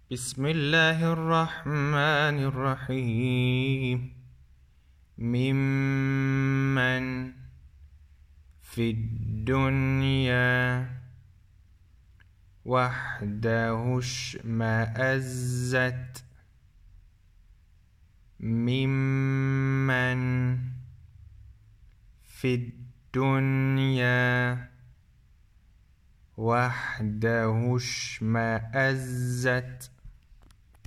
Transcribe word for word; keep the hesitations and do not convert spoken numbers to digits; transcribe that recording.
بسم الله الرحمن الرحيم. ممن في الدنيا وحده اشمأزت، ممن في الدنيا وحده اشمأزت